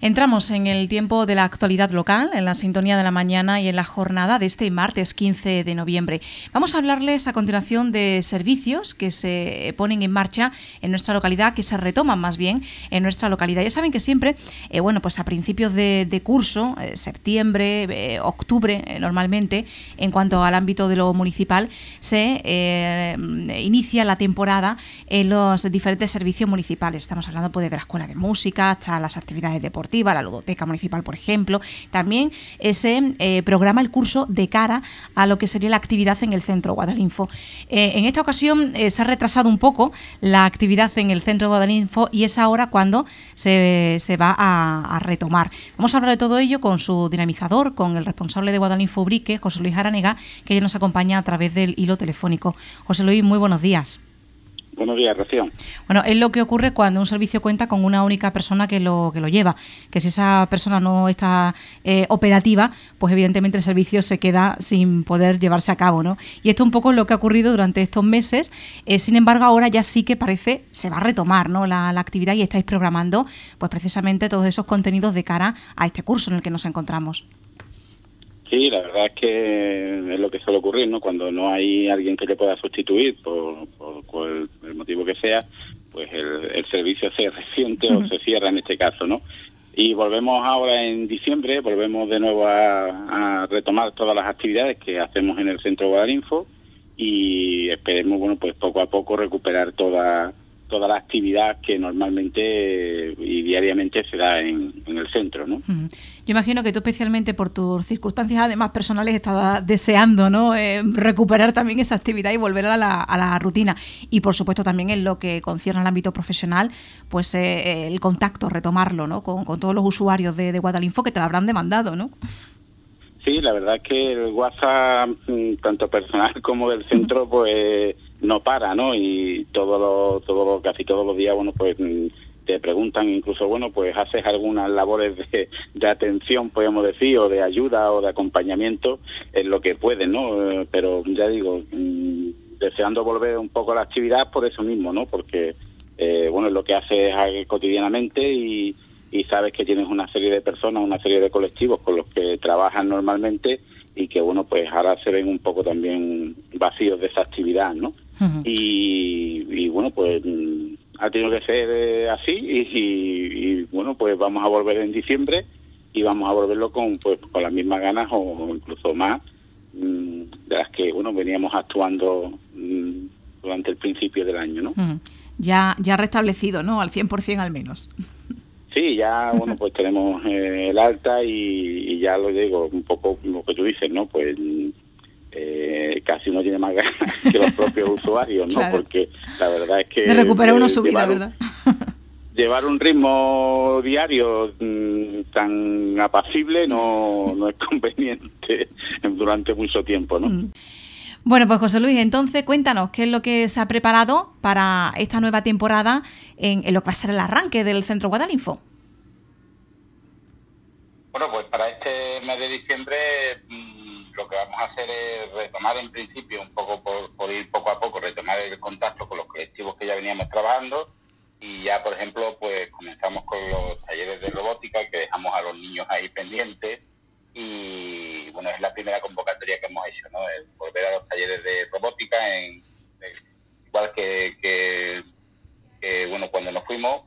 Entramos en el tiempo de la actualidad local, en la sintonía de la mañana y en la jornada de este martes 15 de noviembre. Vamos a hablarles a continuación de servicios que se ponen en marcha en nuestra localidad, que se retoman más bien en nuestra localidad. Ya saben que siempre, pues a principios de curso, septiembre, octubre, normalmente, en cuanto al ámbito de lo municipal, se inicia la temporada en los diferentes servicios municipales. Estamos hablando pues, de la escuela de música hasta las actividades deportivas, la ludoteca municipal, por ejemplo. También se programa el curso de cara a lo que sería la actividad en el Centro Guadalinfo. En esta ocasión se ha retrasado un poco la actividad en el Centro Guadalinfo y es ahora cuando se va a retomar. Vamos a hablar de todo ello con su dinamizador, con el responsable de Guadalinfo Ubrique, José Luis Aranega, que ya nos acompaña a través del hilo telefónico. José Luis, muy buenos días. Buenos días, Rocío. Bueno, es lo que ocurre cuando un servicio cuenta con una única persona que lo lleva, que si esa persona no está operativa, pues evidentemente el servicio se queda sin poder llevarse a cabo, ¿no? Y esto es un poco lo que ha ocurrido durante estos meses. Sin embargo, ahora ya sí que parece se va a retomar, ¿no? la actividad y estáis programando pues precisamente todos esos contenidos de cara a este curso en el que nos encontramos. Sí, la verdad es que es lo que suele ocurrir, ¿no? Cuando no hay alguien que le pueda sustituir por el motivo que sea, pues el servicio se resiente o se cierra en este caso, ¿no? Y volvemos ahora en diciembre, volvemos de nuevo a retomar todas las actividades que hacemos en el Centro Guadalinfo y esperemos, bueno, pues poco a poco recuperar toda la actividad que normalmente y diariamente se da en el centro, ¿no? Yo imagino que tú especialmente por tus circunstancias además personales estabas deseando, ¿no? Recuperar también esa actividad y volver a la rutina. Y por supuesto también en lo que concierne al ámbito profesional, pues el contacto, retomarlo, ¿no? Con todos los usuarios de Guadalinfo que te lo habrán demandado, ¿no? Sí, la verdad es que el WhatsApp, tanto personal como del centro, pues no para, ¿no? Y casi todos los días, bueno, pues te preguntan, incluso, bueno, pues haces algunas labores de atención, podemos decir, o de ayuda o de acompañamiento en lo que puedes, ¿no? Pero ya digo, deseando volver un poco a la actividad por eso mismo, ¿no? Porque, bueno, es lo que haces cotidianamente y sabes que tienes una serie de personas, una serie de colectivos con los que trabajas normalmente y que, bueno, pues ahora se ven un poco también vacíos de esa actividad, ¿no? Uh-huh. Y bueno, pues ha tenido que ser así y bueno, pues vamos a volver en diciembre y vamos a volverlo con las mismas ganas o incluso más de las que, bueno, veníamos actuando durante el principio del año, ¿no? Uh-huh. Ya restablecido, ¿no? Al 100% al menos. Sí, ya, bueno, pues tenemos el alta y ya lo digo, un poco lo que tú dices, ¿no? Pues casi uno tiene más ganas que los propios usuarios, ¿no? Claro. Porque la verdad es que... De recuperar uno su vida, ¿verdad? Llevar un ritmo diario tan apacible no es conveniente durante mucho tiempo, ¿no? Bueno, pues José Luis, entonces cuéntanos qué es lo que se ha preparado para esta nueva temporada en lo que va a ser el arranque del Centro Guadalinfo. Bueno, pues para este mes de diciembre lo que vamos a hacer es retomar en principio un poco por ir poco a poco, retomar el contacto con los colectivos que ya veníamos trabajando y ya, por ejemplo, pues comenzamos con los talleres de robótica que dejamos a los niños ahí pendientes. Y bueno, es la primera convocatoria que hemos hecho, ¿no? El volver a los talleres de robótica, igual que bueno, cuando nos fuimos,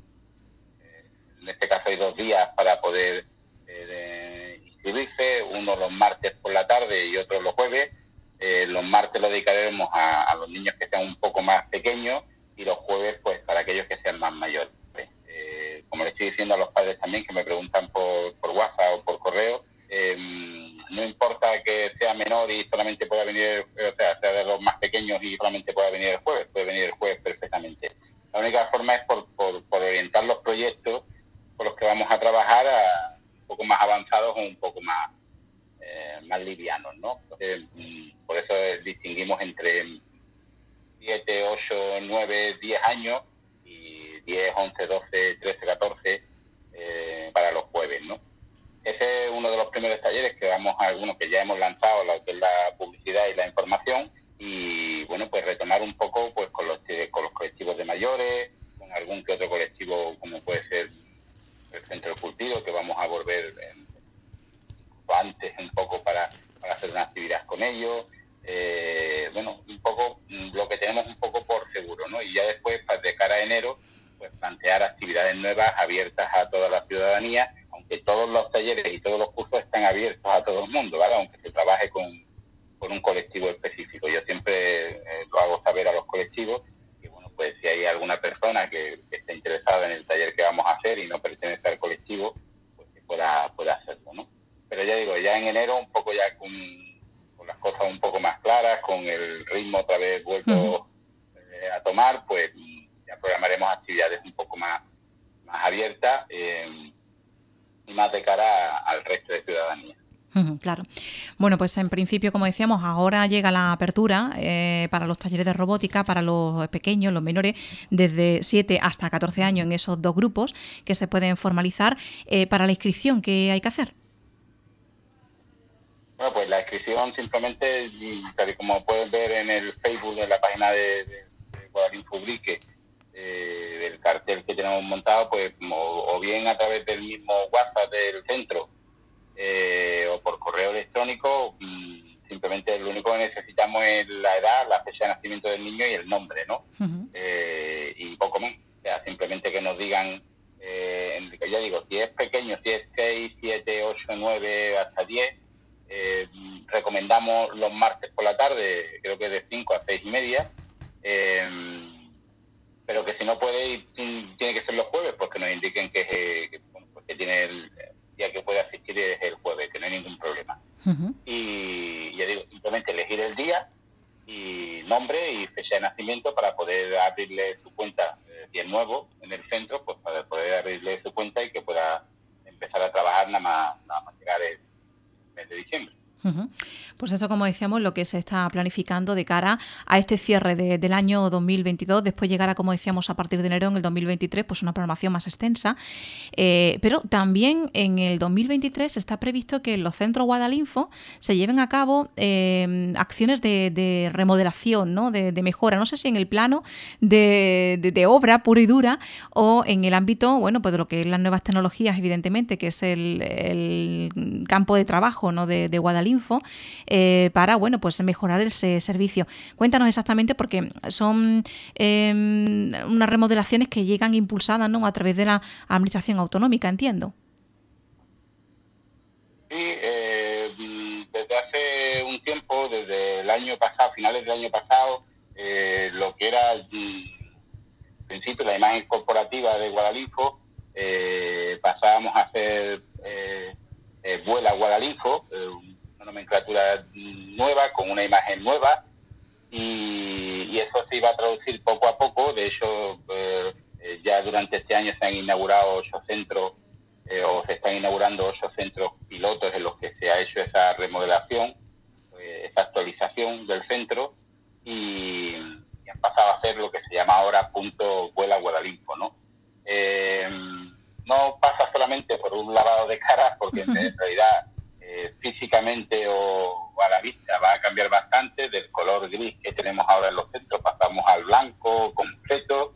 en este caso hay 2 días para poder inscribirse, uno los martes por la tarde y otro los jueves. Los martes lo dedicaremos a los niños que sean un poco más pequeños y los jueves pues para aquellos que sean más mayores. Como le estoy diciendo a los padres también que me preguntan por WhatsApp o por correo, no importa que sea menor y solamente pueda venir, sea de los más pequeños y solamente pueda venir el jueves, puede venir el jueves perfectamente. La única forma es por orientar los proyectos por los que vamos a trabajar a un poco más avanzados o un poco más livianos, ¿no? Entonces, por eso distinguimos entre 7, 8, 9, 10 años y 10, 11, 12, 13, 14 para los jueves, ¿no? Ese es uno de los primeros talleres que vamos a algunos que ya hemos lanzado, lo que es la publicidad y la información, y bueno, pues retomar un poco pues con los colectivos de mayores, con algún que otro colectivo como puede ser el centro de cultivo, que vamos a volver antes un poco para hacer una actividad con ellos. Un poco lo que tenemos un poco por seguro, ¿no? Y ya después, de cara a enero, pues plantear actividades nuevas abiertas a toda la ciudadanía, aunque todos los talleres y todos los cursos están abiertos a todo el mundo, ¿vale? Aunque se trabaje con un colectivo específico. Yo siempre lo hago saber a los colectivos y, bueno, pues si hay alguna persona que esté interesada en el taller que vamos a hacer y no pertenece al colectivo, pues que pueda hacerlo, ¿no? Pero ya digo, ya en enero, un poco ya con las cosas un poco más claras, con el ritmo otra vez vuelto a tomar, pues ya programaremos actividades un poco más abiertas y más de cara al resto de ciudadanía. Claro. Bueno, pues en principio, como decíamos, ahora llega la apertura para los talleres de robótica para los pequeños, los menores, desde 7 hasta 14 años en esos 2 grupos que se pueden formalizar. Para la inscripción, ¿qué hay que hacer? Bueno, pues la inscripción simplemente, tal y como pueden ver en el Facebook, en la página de Guadalinfo Ubrique, del cartel que tenemos montado, pues o bien a través del mismo WhatsApp del centro o por correo electrónico. Simplemente lo único que necesitamos es la edad, la fecha de nacimiento del niño y el nombre, ¿no? Y poco más. O sea, simplemente que nos digan, ya digo, si es pequeño, si es 6, 7, 8, 9, hasta 10, recomendamos los martes por la tarde, creo que de 5 a 6 y media, pero que si no puede ir, tiene que ser los jueves, porque nos indiquen que tiene el día que puede asistir es el jueves, que no hay ningún problema. Y ya digo, simplemente elegir el día y nombre y fecha de nacimiento para poder abrirle su cuenta, si es nuevo en el centro, pues para poder abrirle su cuenta y que pueda empezar a trabajar nada más llegar el mes de diciembre. Pues eso, como decíamos, lo que se está planificando de cara a este cierre del año 2022. Después llegará, como decíamos, a partir de enero en el 2023, pues una programación más extensa. Pero también en el 2023 está previsto que en los centros Guadalinfo se lleven a cabo acciones de remodelación, ¿no? De mejora. No sé si en el plano de obra pura y dura o en el ámbito, bueno, pues de lo que es las nuevas tecnologías, evidentemente, que es el campo de trabajo, ¿no? de Guadalinfo. Para, bueno, pues mejorar ese servicio. Cuéntanos exactamente, porque son unas remodelaciones que llegan impulsadas, ¿no? A través de la administración autonómica, entiendo. Sí, desde hace un tiempo, desde el año pasado, finales del año pasado, lo que era en principio la imagen corporativa de Guadalinfo, pasábamos a hacer Vuela Guadalinfo, nomenclatura nueva, con una imagen nueva, y eso se iba a traducir poco a poco. De hecho, ya durante este año se han inaugurado 8 centros, o se están inaugurando 8 centros pilotos en los que se ha hecho esa remodelación, esa actualización del centro, y han pasado a hacer lo que se llama ahora punto Vuela Guadalinfo, ¿no? No pasa solamente por un lavado de cara, porque en realidad físicamente o a la vista va a cambiar bastante. Del color gris que tenemos ahora en los centros pasamos al blanco completo,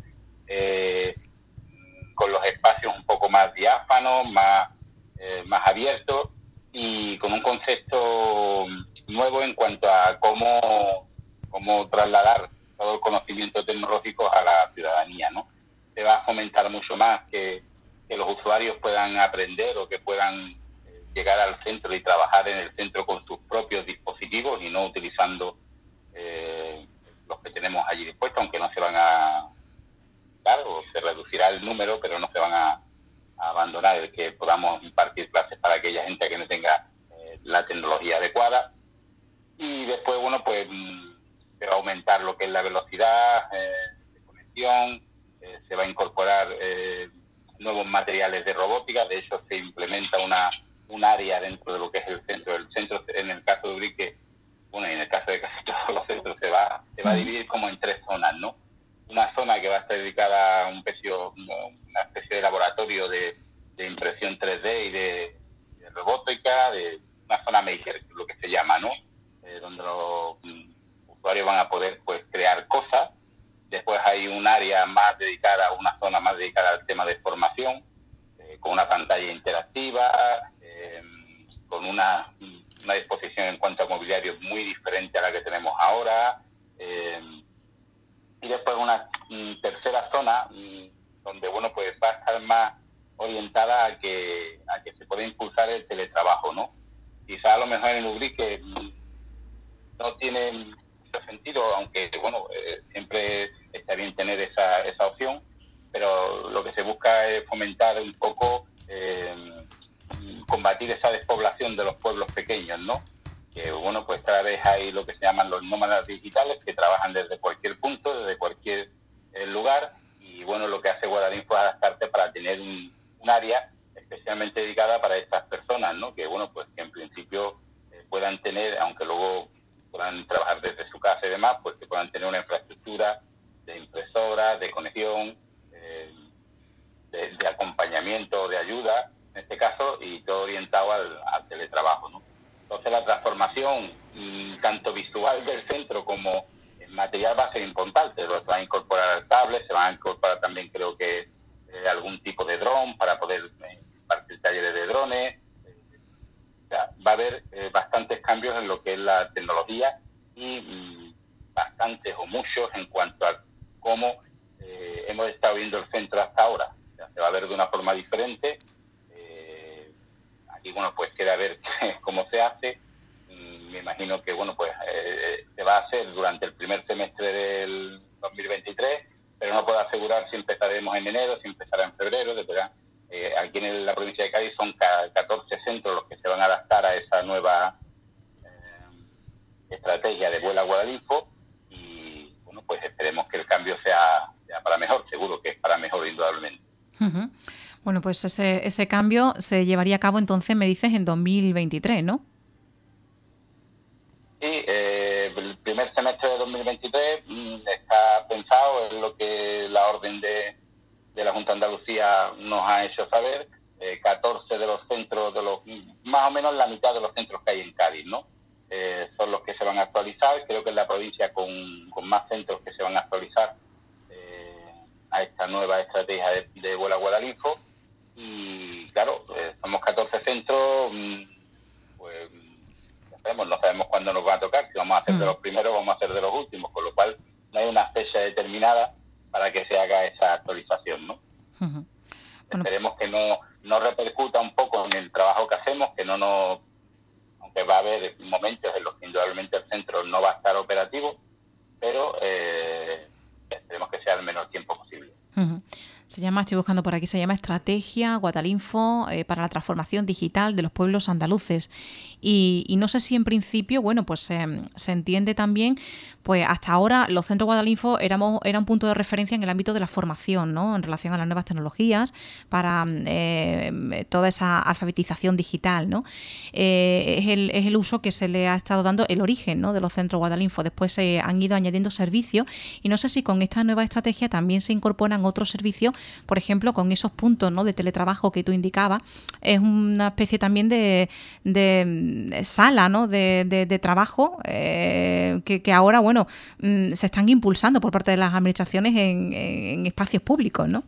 con los espacios un poco más diáfanos, más abiertos, y con un concepto nuevo en cuanto a cómo trasladar todo el conocimiento tecnológico a la ciudadanía, ¿no? Se va a fomentar mucho más que los usuarios puedan aprender o que puedan llegar al centro y trabajar en el centro con sus propios dispositivos y no utilizando los que tenemos allí dispuestos, aunque no se van a... Claro, se reducirá el número, pero no se van a abandonar el que podamos impartir clases para aquella gente que no tenga la tecnología adecuada. Y después, bueno, pues se va a aumentar lo que es la velocidad de conexión, se va a incorporar nuevos materiales de robótica. De hecho, se implementa un área dentro de lo que es el centro. El centro, en el caso de Ubrique, bueno, y en el caso de casi todos los centros, se va a dividir como en 3 zonas, ¿no? Una zona que va a estar dedicada a una especie de laboratorio de impresión 3D y de robótica, de una zona maker, lo que se llama, ¿no? Donde los usuarios van a poder, pues, crear cosas. Después hay un área más dedicada, una zona más dedicada al tema de formación, con una pantalla interactiva, con una disposición en cuanto a mobiliario muy diferente a la que tenemos ahora, y después una tercera zona donde bueno pues va a estar más orientada a que se pueda impulsar el teletrabajo, ¿no? Quizá a lo mejor en Ubrique no tiene mucho sentido, aunque bueno siempre está bien tener esa opción, pero lo que se busca es fomentar un poco combatir esa despoblación de los pueblos pequeños, ¿no? Que bueno, pues cada vez hay lo que se llaman los nómadas digitales, que trabajan desde cualquier punto, desde cualquier lugar, y bueno, lo que hace Guadalinfo es adaptarte para tener un área especialmente dedicada para estas personas, ¿no? Que bueno, pues que en principio puedan tener, aunque luego puedan trabajar desde su casa y demás, pues que puedan tener una infraestructura de impresoras, de conexión, de acompañamiento, de ayuda, en este caso, y todo orientado al teletrabajo, ¿no? Entonces la transformación, tanto visual del centro como material, va a ser importante. Se van a incorporar tablets, se van a incorporar también, creo que, algún tipo de dron para poder impartir talleres de drones. O sea, va a haber bastantes cambios en lo que es la tecnología y bastantes o muchos en cuanto a cómo hemos estado viendo el centro hasta ahora. O sea, se va a ver de una forma diferente. Aquí, bueno, pues queda ver cómo se hace. Me imagino que, bueno, pues se va a hacer durante el primer semestre del 2023, pero no puedo asegurar si empezaremos en enero, si empezará en febrero, etcétera. Aquí en la provincia de Cádiz son 14 centros los que se van a adaptar a esa nueva estrategia de Vuela Guadalinfo, y, bueno, pues esperemos que el cambio sea para mejor. Seguro que es para mejor, indudablemente. Uh-huh. Bueno, pues ese cambio se llevaría a cabo entonces, me dices, en 2023, ¿no? Sí, el primer semestre de 2023 está pensado, es lo que la orden de la Junta de Andalucía nos ha hecho saber. 14 de los centros, más o menos la mitad de los centros que hay en Cádiz, ¿no? Son los que se van a actualizar. Creo que es la provincia con más centros que se van a actualizar a esta nueva estrategia de Vuela Guadalinfo. Y claro, somos 14 centros, pues no sabemos cuándo nos va a tocar, si vamos a ser de los primeros o vamos a ser de los últimos, con lo cual no hay una fecha determinada para que se haga esa actualización, ¿no? Uh-huh. Bueno. Esperemos que no repercuta un poco en el trabajo que hacemos, que aunque va a haber momentos en los que indudablemente el centro no va a estar operativo, pero esperemos que sea el menor tiempo posible. Uh-huh. Estoy buscando por aquí, se llama Estrategia Guadalinfo para la transformación digital de los pueblos andaluces. Y no sé si en principio, bueno, pues se entiende también, pues hasta ahora los centros Guadalinfo era un punto de referencia en el ámbito de la formación, ¿no? En relación a las nuevas tecnologías, para toda esa alfabetización digital, ¿no? Es el uso que se le ha estado dando, el origen, ¿no?, de los centros Guadalinfo. Después se han ido añadiendo servicios y no sé si con esta nueva estrategia también se incorporan otros servicios, por ejemplo, con esos puntos, ¿no?, de teletrabajo que tú indicabas. Es una especie también de sala, ¿no?, de trabajo que ahora, bueno, se están impulsando por parte de las administraciones en espacios públicos, ¿no?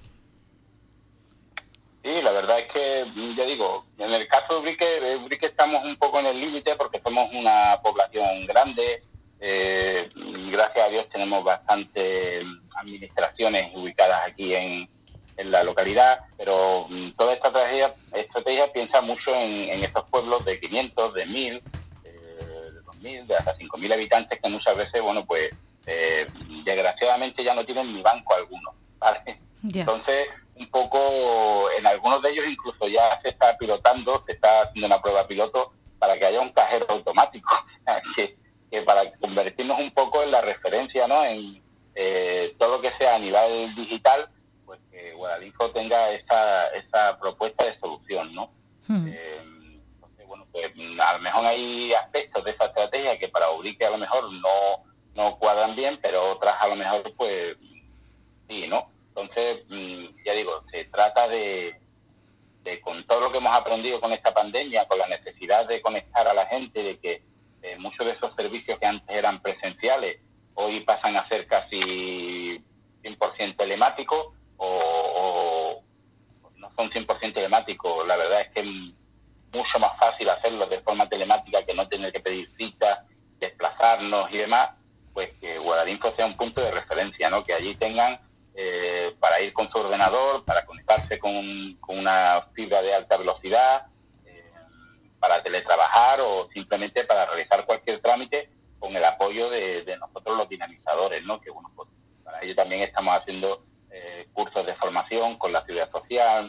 Sí, la verdad es que, ya digo, en el caso de Ubrique estamos un poco en el límite porque somos una población grande. Gracias a Dios tenemos bastantes administraciones ubicadas aquí en la localidad, pero toda esta estrategia piensa mucho en estos pueblos de 500, de 1.000, de 2.000, de hasta 5.000 habitantes, que muchas veces, bueno, pues desgraciadamente ya no tienen ni banco alguno, ¿vale? Yeah. Entonces, un poco, en algunos de ellos incluso ya se está pilotando, se está haciendo una prueba piloto para que haya un cajero automático, que para convertirnos un poco en la referencia, ¿no?, en todo lo que sea a nivel digital, pues que Guadalinfo tenga esa propuesta de solución, ¿no? Entonces, bueno, pues a lo mejor hay aspectos de esa estrategia que para Ubrique a lo mejor no cuadran bien, pero otras a lo mejor pues sí, ¿no? Entonces, ya digo, se trata de con todo lo que hemos aprendido con esta pandemia, con la necesidad de conectar a la gente, de que muchos de esos servicios que antes eran presenciales hoy pasan a ser casi 100% telemáticos o no son 100% telemáticos. La verdad es que es mucho más fácil hacerlo de forma telemática que no tener que pedir citas, desplazarnos y demás, pues que Guadalinfo sea un punto de referencia, ¿no? Que allí tengan para ir con su ordenador, para conectarse con una fibra de alta velocidad, para teletrabajar o simplemente para realizar cualquier trámite con el apoyo de nosotros los dinamizadores, ¿no? Que bueno, pues para ello también estamos haciendo cursos de formación con la Seguridad Social,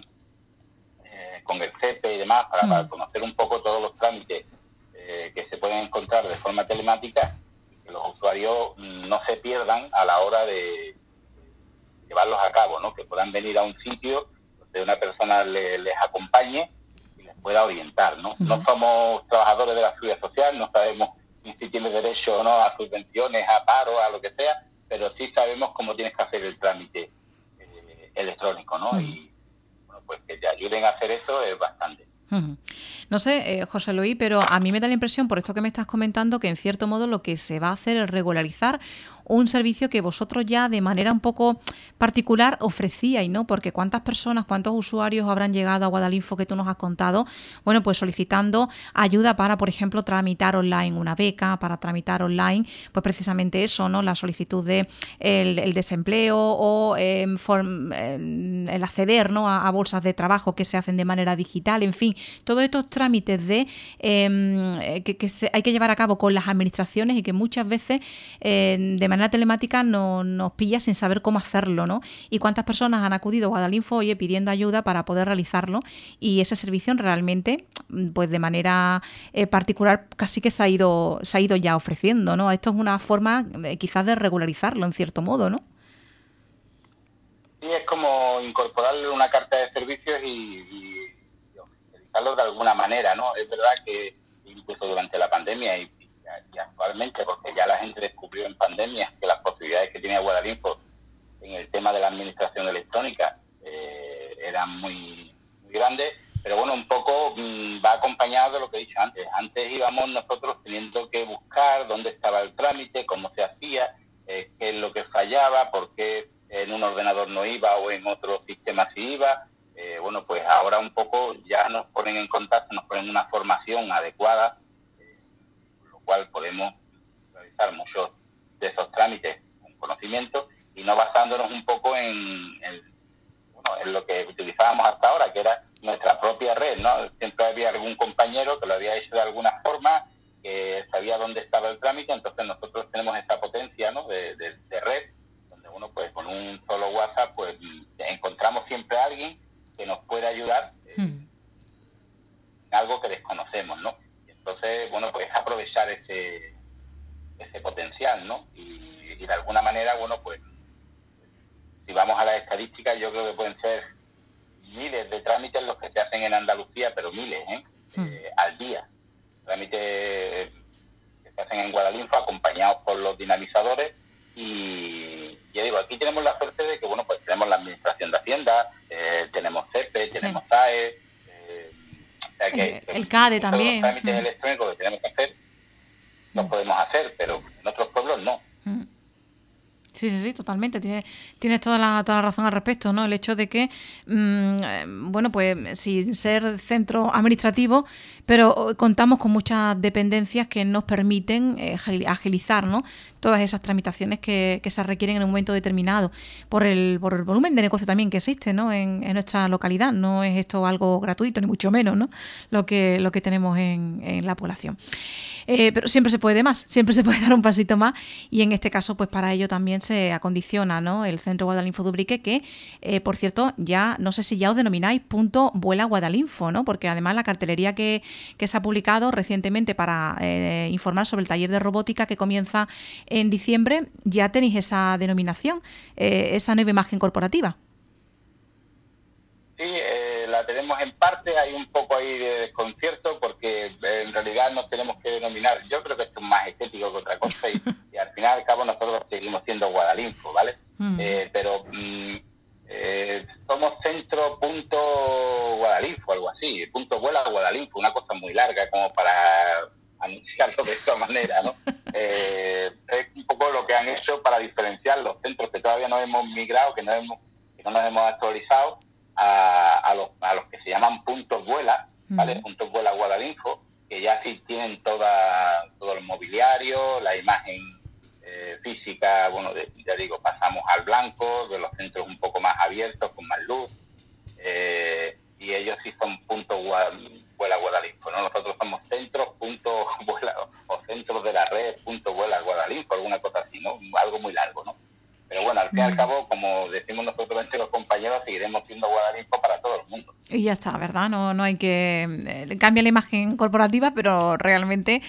con el CEPE y demás, para conocer un poco todos los trámites que se pueden encontrar de forma telemática y que los usuarios no se pierdan a la hora de llevarlos a cabo, ¿no? Que puedan venir a un sitio donde una persona les acompañe y les pueda orientar, ¿no? No somos trabajadores de la Seguridad Social, no sabemos ni si tienes derecho o no a subvenciones, a paro, a lo que sea, pero sí sabemos cómo tienes que hacer el trámite electrónico, ¿no? Y bueno, pues que te ayuden a hacer eso es bastante. No sé, José Luis, pero a mí me da la impresión, por esto que me estás comentando, que en cierto modo lo que se va a hacer es regularizar un servicio que vosotros ya de manera un poco particular ofrecíais, ¿no? Porque cuántas personas, cuántos usuarios habrán llegado a Guadalinfo que tú nos has contado, bueno, pues solicitando ayuda para, por ejemplo, tramitar online una beca, para tramitar online, pues precisamente eso, ¿no? La solicitud de el desempleo o el acceder, ¿no? a bolsas de trabajo que se hacen de manera digital, en fin, todos estos trámites de que hay que llevar a cabo con las administraciones y que muchas veces de manera telemática nos pilla sin saber cómo hacerlo, ¿no? Y cuántas personas han acudido a Guadalinfo, oye, pidiendo ayuda para poder realizarlo, y ese servicio realmente, pues de manera particular casi que se ha ido ya ofreciendo, ¿no? Esto es una forma quizás de regularizarlo en cierto modo, ¿no? Sí, es como incorporarle una carta de servicios y utilizarlo de alguna manera, ¿no? Es verdad que incluso durante la pandemia y actualmente, porque ya la gente descubrió en pandemia que las posibilidades que tenía Guadalinfo en el tema de la administración electrónica eran muy, muy grandes, pero bueno, un poco va acompañado de lo que he dicho antes. Antes íbamos nosotros teniendo que buscar dónde estaba el trámite, cómo se hacía, qué es lo que fallaba, por qué en un ordenador no iba o en otro sistema sí iba. Bueno, pues ahora un poco ya nos ponen en contacto, nos ponen una formación adecuada, con lo cual podemos realizar muchos de esos trámites con conocimiento y no basándonos un poco en lo que utilizábamos hasta ahora, que era nuestra propia red, ¿no? Siempre había algún compañero que lo había hecho de alguna forma, que sabía dónde estaba el trámite, entonces nosotros tenemos esa potencia, ¿no? de red, donde uno pues con un solo WhatsApp pues encontramos siempre a alguien que nos puede ayudar en algo que desconocemos, ¿no? Y entonces, bueno, pues aprovechar ese potencial, ¿no? Y de alguna manera, bueno, pues si vamos a las estadísticas, yo creo que pueden ser miles de trámites los que se hacen en Andalucía, pero miles, al día. Trámites que se hacen en Guadalinfo acompañados por los dinamizadores. Y ya digo, aquí tenemos la suerte de que, bueno, pues tenemos la Administración de Hacienda, tenemos CEPE, tenemos SAE, o sea que el CADE también. Los trámites electrónicos que tenemos que hacer los podemos hacer, pero en otros pueblos no. Sí, totalmente. Tienes toda la razón al respecto, ¿no? El hecho de que, bueno, pues sin ser centro administrativo, pero contamos con muchas dependencias que nos permiten agilizar, ¿no? Todas esas tramitaciones que se requieren en un momento determinado por el volumen de negocio también que existe, ¿no? en nuestra localidad. No es esto algo gratuito, ni mucho menos, ¿no? Lo que tenemos en la población. Pero siempre se puede más, siempre se puede dar un pasito más, y en este caso, pues para ello también se acondiciona, ¿no? El Centro Guadalinfo de Ubrique, que, por cierto, ya no sé si ya os denomináis Punto Vuela Guadalinfo, ¿no? Porque además la cartelería que se ha publicado recientemente para informar sobre el taller de robótica que comienza en diciembre, ya tenéis esa denominación, esa nueva imagen corporativa. Sí, la tenemos en parte, hay un poco ahí de desconcierto porque en realidad nos tenemos que denominar, yo creo que esto es más estético que otra cosa y al final al cabo nosotros seguimos siendo Guadalinfo, ¿vale? Pero somos Centro Punto Guadalinfo, algo así, Punto Vuela Guadalinfo, una cosa muy larga como para anunciarlo de esta manera, ¿no? Es un poco lo que han hecho para diferenciar los centros que todavía no hemos migrado, que no nos hemos actualizado, a los que se llaman puntos vuela, ¿vale? Puntos vuela Guadalinfo, que ya sí tienen todo el mobiliario, la imagen física, bueno, ya digo, pasamos al blanco, de los centros un poco más abiertos, con más luz, y ellos sí son puntos vuela Guadalinfo, ¿no? Nosotros somos centros, puntos vuela, o centros de la red, puntos vuela Guadalinfo, alguna cosa así, ¿no? Algo muy largo, ¿no? Pero bueno, al fin y al cabo, como decimos nosotros entre los compañeros, seguiremos siendo Guadalinfo para todo el mundo. Y ya está, ¿verdad? No hay que... cambia la imagen corporativa, pero realmente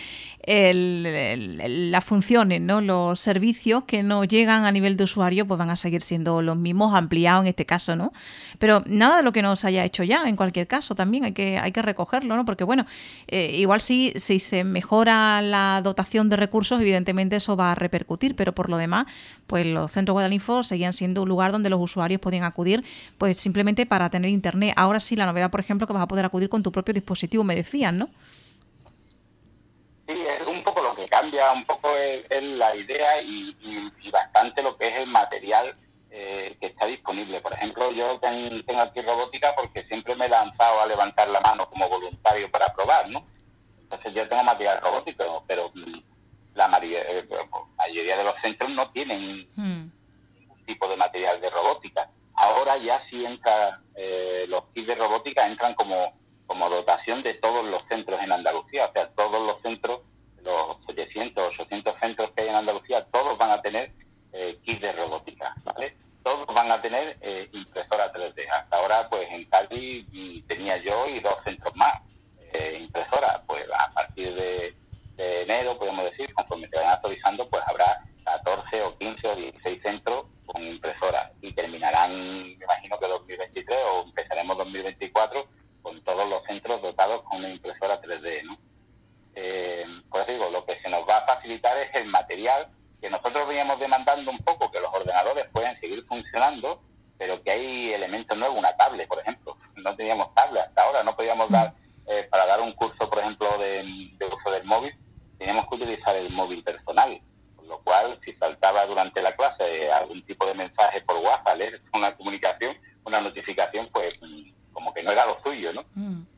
las funciones, ¿no? Los servicios que nos llegan a nivel de usuario pues van a seguir siendo los mismos, ampliados en este caso, ¿no? Pero nada de lo que nos haya hecho ya, en cualquier caso, también hay que recogerlo, ¿no? Porque bueno, igual si se mejora la dotación de recursos, evidentemente eso va a repercutir, pero por lo demás, pues los centros Guadalinfo seguían siendo un lugar donde los usuarios podían acudir pues simplemente para tener internet. Ahora sí, la novedad, por ejemplo, que vas a poder acudir con tu propio dispositivo, me decían, ¿no? Sí, es un poco lo que cambia, un poco es la idea y bastante lo que es el material que está disponible. Por ejemplo, yo tengo aquí robótica porque siempre me he lanzado a levantar la mano como voluntario para probar, ¿no? Entonces yo tengo material robótico, pero la mayoría de los centros no tienen ningún tipo de material de robótica. Ahora ya sí entra, los kits de robótica entran como dotación de todos los centros en Andalucía. O sea, todos los centros, los 700, 800 centros que hay en Andalucía, todos van a tener kits de robótica, ¿vale? Todos van a tener impresora 3D. Hasta ahora, pues en Cádiz tenía yo y 2 centros más impresora. Pues a partir de enero, podemos decir, conforme se vayan actualizando, pues habrá 14 o 15 o 16 centros con impresora y terminarán, me imagino que 2023 o empezaremos 2024 con todos los centros dotados con una impresora 3D, ¿no? Pues digo, lo que se nos va a facilitar es el material que nosotros veníamos demandando un poco, que los ordenadores pueden seguir funcionando, pero que hay elementos nuevos, una tablet, por ejemplo. No teníamos tablet hasta ahora, no podíamos dar, para dar un curso, por ejemplo, de uso del móvil, teníamos que utilizar el móvil personal, con lo cual, si saltaba durante la clase algún tipo de mensaje por WhatsApp, leer una comunicación, una notificación, pues como que no era lo suyo, ¿no?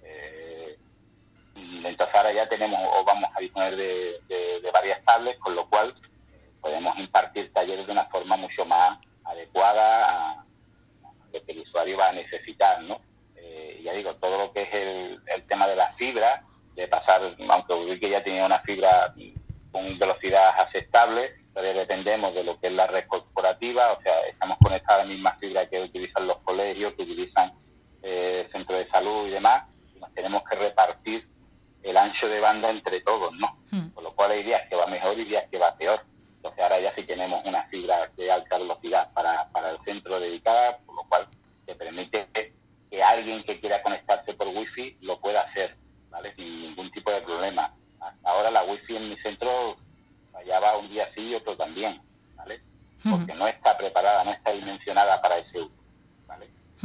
Entonces ahora ya tenemos o vamos a disponer de varias tablets, con lo cual podemos impartir talleres de una forma mucho más adecuada a lo que el usuario va a necesitar, ¿no? Ya digo, todo lo que es el tema de la fibra, de pasar, aunque vi que ya tenía una fibra con velocidad aceptable, pero dependemos de lo que es la red corporativa, o sea, estamos conectados a la misma fibra que utilizan los colegios, que utilizan centros de salud y demás, y nos tenemos que repartir el ancho de banda entre todos, ¿no? Con lo cual hay días que va mejor y días que va peor. Entonces ahora ya sí tenemos una fibra de alta velocidad para el centro dedicada, por lo cual te permite que alguien que quiera conectarse por wifi lo pueda hacer, ¿vale? Sin ningún tipo de problema. Hasta ahora la wifi en mi centro fallaba un día sí y otro también, ¿vale? Porque no está preparada, no está dimensionada para ese uso, ¿vale?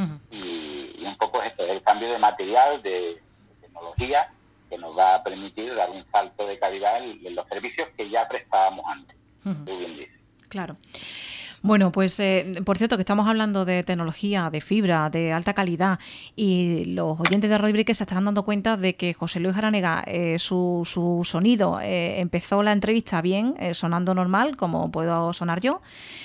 Y un poco esto es el cambio de material, de tecnología, que nos va a permitir dar un salto de calidad en los servicios que ya prestábamos antes. Tú bien dices. Claro. Bueno, pues por cierto que estamos hablando de tecnología, de fibra, de alta calidad, y los oyentes de Radio Brique se estarán dando cuenta de que José Luis Aranega, su sonido, empezó la entrevista bien, sonando normal, como puedo sonar yo,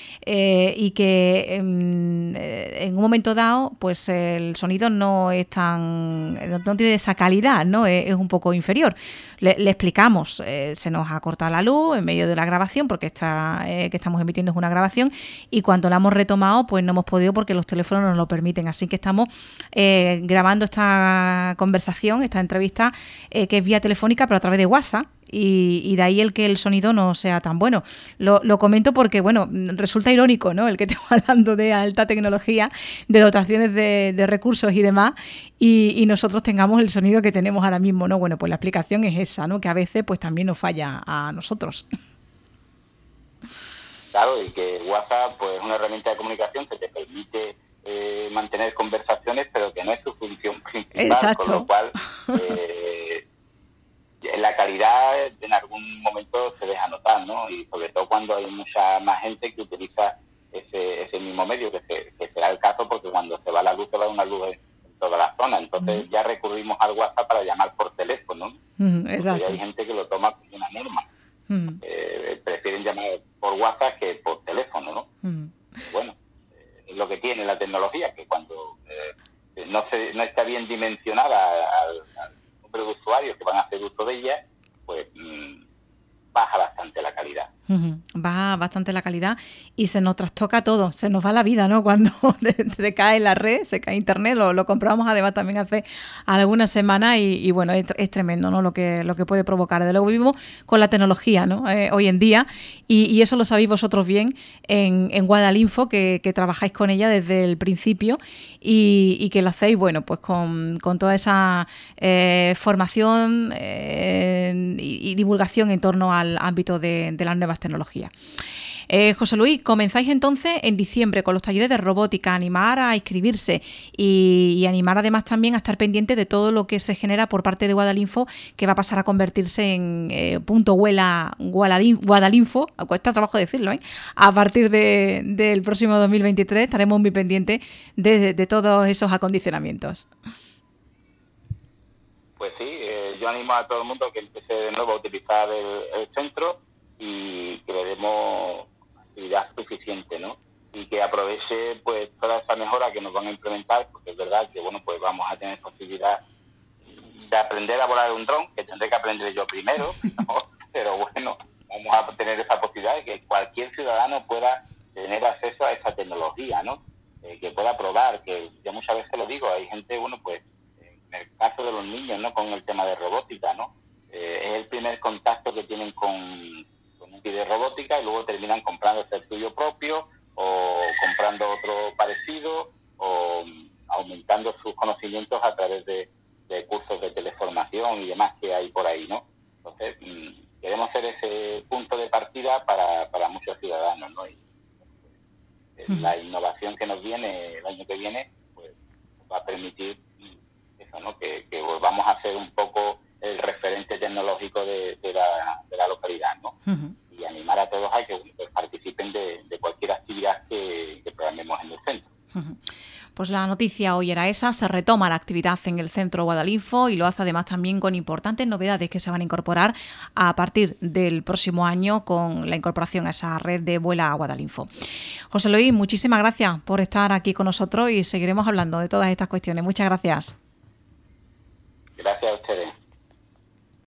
y que en un momento dado pues el sonido no es no tiene esa calidad, ¿no? Es un poco inferior. Le explicamos, se nos ha cortado la luz en medio de la grabación, porque que estamos emitiendo es una grabación, y cuando la hemos retomado pues no hemos podido porque los teléfonos nos lo permiten, así que estamos grabando esta conversación, esta entrevista que es vía telefónica pero a través de WhatsApp. Y de ahí el que el sonido no sea tan bueno. Lo comento porque, bueno, resulta irónico, ¿no? El que estemos hablando de alta tecnología, de dotaciones de recursos y demás, y nosotros tengamos el sonido que tenemos ahora mismo, ¿no? Bueno, pues la explicación es esa, ¿no? Que a veces pues también nos falla a nosotros. Claro, y que WhatsApp pues es una herramienta de comunicación que te permite mantener conversaciones, pero que no es su función principal. Exacto. Con lo cual la calidad en algún momento se deja notar, ¿no? Y sobre todo cuando hay mucha más gente que utiliza ese mismo medio, que será el caso, porque cuando se va la luz, se va una luz en toda la zona. Entonces ya recurrimos al WhatsApp para llamar por teléfono, ¿no? Exacto. Porque hay gente que lo toma como una norma. Prefieren llamar por WhatsApp que por teléfono, ¿no? Bueno, es lo que tiene la tecnología, que cuando no está bien dimensionada al número de usuarios que van a hacer uso de ella, pues baja bastante la calidad. Baja bastante la calidad y se nos trastoca todo, se nos va la vida, ¿no? Cuando se cae la red, se cae internet, lo comprobamos además también hace algunas semanas y bueno, es tremendo, ¿no? Lo que puede provocar. Desde luego vivimos con la tecnología, ¿no? Hoy en día y eso lo sabéis vosotros bien en Guadalinfo, que trabajáis con ella desde el principio y que lo hacéis, bueno, pues con toda esa formación y divulgación en torno al ámbito de las nuevas tecnologías. José Luis, comenzáis entonces en diciembre con los talleres de robótica, animar a inscribirse y animar además también a estar pendiente de todo lo que se genera por parte de Guadalinfo, que va a pasar a convertirse en punto Guadalinfo, cuesta trabajo decirlo, a partir del próximo 2023 estaremos muy pendientes de todos esos acondicionamientos. Pues sí, yo animo a todo el mundo que empiece de nuevo a utilizar el centro y que le demos actividad suficiente, ¿no? Y que aproveche pues toda esa mejora que nos van a implementar, porque es verdad que bueno, pues vamos a tener posibilidad de aprender a volar un dron, que tendré que aprender yo primero, ¿no? Pero bueno, vamos a tener esa posibilidad de que cualquier ciudadano pueda tener acceso a esa tecnología, ¿no? Que pueda probar, que yo muchas veces lo digo, hay gente, bueno, pues en el caso de los niños, ¿no? Con el tema de robótica, ¿no? Es el primer contacto que tienen con un kit de robótica y luego terminan comprando el suyo propio o comprando otro parecido o aumentando sus conocimientos a través de cursos de teleformación y demás que hay por ahí, ¿no? Entonces, queremos ser ese punto de partida para muchos ciudadanos, ¿no? Y la innovación que nos viene el año que viene, pues va a permitir eso, ¿no? Que volvamos a ser un poco el referente tecnológico de la localidad, ¿no? Y animar a todos a que participen de cualquier actividad que programemos en el centro. Pues la noticia hoy era esa, se retoma la actividad en el centro Guadalinfo y lo hace además también con importantes novedades que se van a incorporar a partir del próximo año con la incorporación a esa red de Vuela a Guadalinfo. José Luis, muchísimas gracias por estar aquí con nosotros y seguiremos hablando de todas estas cuestiones. Muchas gracias. Gracias a ustedes.